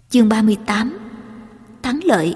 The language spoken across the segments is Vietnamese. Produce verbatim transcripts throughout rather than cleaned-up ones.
Chương ba mươi tám. Thắng lợi.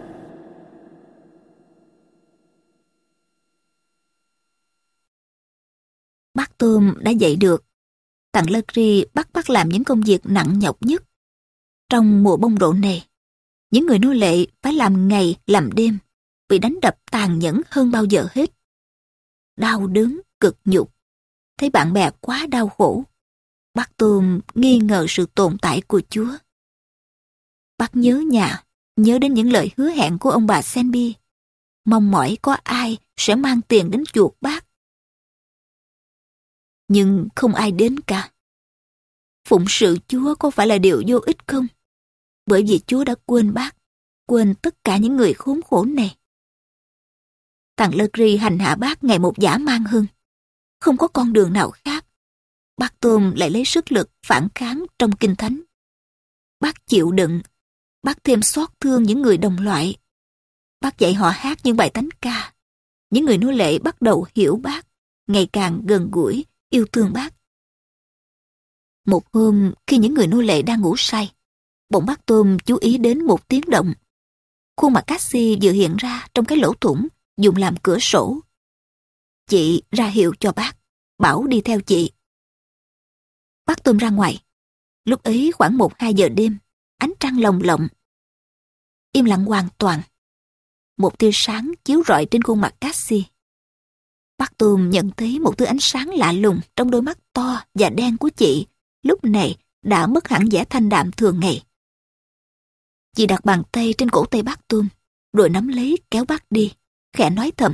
Bác Tôm đã dậy được. Thằng Larry bắt bác làm những công việc nặng nhọc nhất. Trong mùa bông rộ này, những người nô lệ phải làm ngày làm đêm, bị đánh đập tàn nhẫn hơn bao giờ hết. Đau đớn, cực nhục, thấy bạn bè quá đau khổ, bác Tôm nghi ngờ sự tồn tại của Chúa. Bác nhớ nhà, nhớ đến những lời hứa hẹn của ông bà Senby, mong mỏi có ai sẽ mang tiền đến chuộc bác. Nhưng không ai đến cả. Phụng sự Chúa có phải là điều vô ích không? Bởi vì Chúa đã quên bác, quên tất cả những người khốn khổ này. Thằng Larry hành hạ bác ngày một dã man hơn. Không có con đường nào khác. Bác Tôm lại lấy sức lực phản kháng trong Kinh Thánh. Bác chịu đựng. Bác thêm xót thương những người đồng loại. Bác dạy họ hát những bài thánh ca. Những người nô lệ bắt đầu hiểu bác, ngày càng gần gũi, yêu thương bác. Một hôm, khi những người nô lệ đang ngủ say, bỗng bác Tôm chú ý đến một tiếng động. Khuôn mặt Cassie vừa hiện ra trong cái lỗ thủng dùng làm cửa sổ. Chị ra hiệu cho bác, bảo đi theo chị. Bác Tôm ra ngoài. Lúc ấy khoảng một hai giờ đêm, ánh trăng lồng lộng. Im lặng hoàn toàn. Một tia sáng chiếu rọi trên khuôn mặt Cassie. Bác Tôm nhận thấy một thứ ánh sáng lạ lùng trong đôi mắt to và đen của chị, lúc này đã mất hẳn vẻ thanh đạm thường ngày. Chị đặt bàn tay trên cổ tay bác Tôm, rồi nắm lấy kéo bác đi, khẽ nói thầm.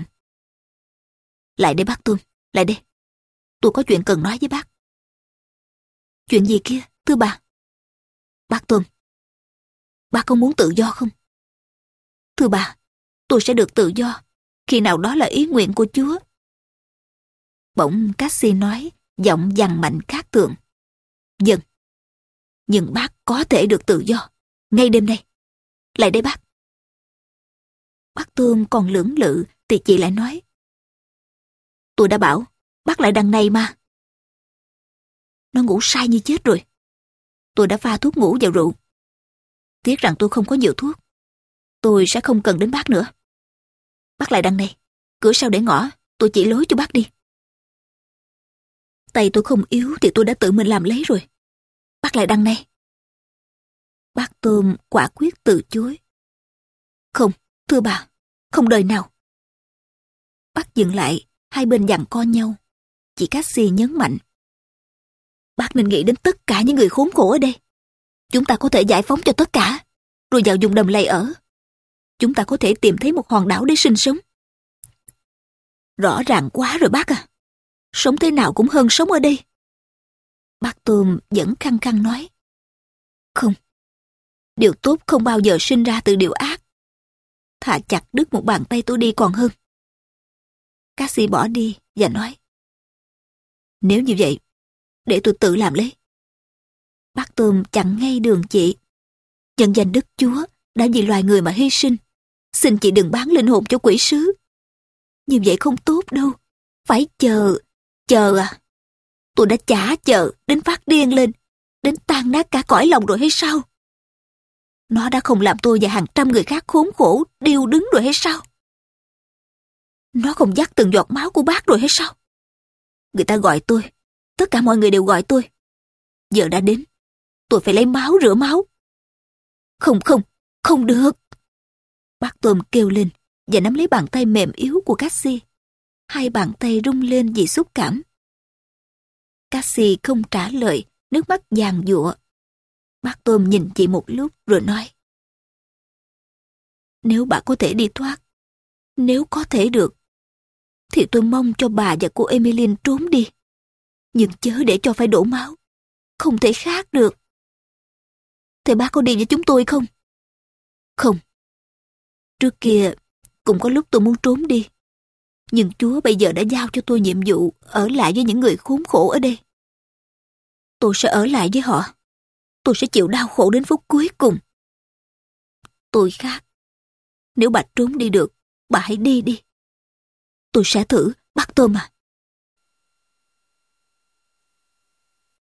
Lại đây bác Tôm, lại đây. Tôi có chuyện cần nói với bác. Chuyện gì kia, thưa bà? Bác Tôm, bác có muốn tự do không? Thưa bà, tôi sẽ được tự do, khi nào đó là ý nguyện của Chúa. Bỗng Cassie nói, giọng dằn mạnh khác thường. Vâng, nhưng bác có thể được tự do, ngay đêm nay. Lại đây bác. Bác Tôm còn lưỡng lự, thì chị lại nói. Tôi đã bảo, bác lại đằng này mà. Nó ngủ say như chết rồi. Tôi đã pha thuốc ngủ vào rượu. Tiếc rằng tôi không có nhiều thuốc. Tôi sẽ không cần đến bác nữa. Bác lại đằng này, cửa sau để ngõ, tôi chỉ lối cho bác đi. Tay tôi không yếu thì tôi đã tự mình làm lấy rồi. Bác lại đằng này. Bác Tôm quả quyết từ chối. Không, thưa bà, không đời nào. Bác dừng lại, hai bên giằng co nhau. Chị Cassie nhấn mạnh. Bác nên nghĩ đến tất cả những người khốn khổ ở đây. Chúng ta có thể giải phóng cho tất cả, rồi vào vùng đầm lầy ở. Chúng ta có thể tìm thấy một hòn đảo để sinh sống. Rõ ràng quá rồi bác à. Sống thế nào cũng hơn sống ở đây. Bác Tôm vẫn khăng khăng nói. Không, điều tốt không bao giờ sinh ra từ điều ác. Thà chặt đứt một bàn tay tôi đi còn hơn. Cassie bỏ đi và nói. Nếu như vậy, để tôi tự làm lấy. Bác Tôm chặn ngay đường chị. Nhân danh Đức Chúa đã vì loài người mà hy sinh. Xin chị đừng bán linh hồn cho quỷ sứ. Như vậy không tốt đâu. Phải chờ, chờ à. Tôi đã chả chờ đến phát điên lên, đến tan nát cả cõi lòng rồi hay sao? Nó đã không làm tôi và hàng trăm người khác khốn khổ, điêu đứng rồi hay sao? Nó không dắt từng giọt máu của bác rồi hay sao? Người ta gọi tôi, tất cả mọi người đều gọi tôi. Giờ đã đến, tôi phải lấy máu rửa máu. Không không, không được. Bác Tôm kêu lên và nắm lấy bàn tay mềm yếu của Cassie. Hai bàn tay rung lên vì xúc cảm. Cassie không trả lời, nước mắt giàn giụa. Bác Tôm nhìn chị một lúc rồi nói. Nếu bà có thể đi thoát, nếu có thể được, thì tôi mong cho bà và cô Emmeline trốn đi. Nhưng chớ để cho phải đổ máu. Không thể khác được. Thế bác có đi với chúng tôi không? Không. Trước kia, cũng có lúc tôi muốn trốn đi. Nhưng Chúa bây giờ đã giao cho tôi nhiệm vụ ở lại với những người khốn khổ ở đây. Tôi sẽ ở lại với họ. Tôi sẽ chịu đau khổ đến phút cuối cùng. Tôi khác. Nếu bà trốn đi được, bà hãy đi đi. Tôi sẽ thử, bác Tôm à.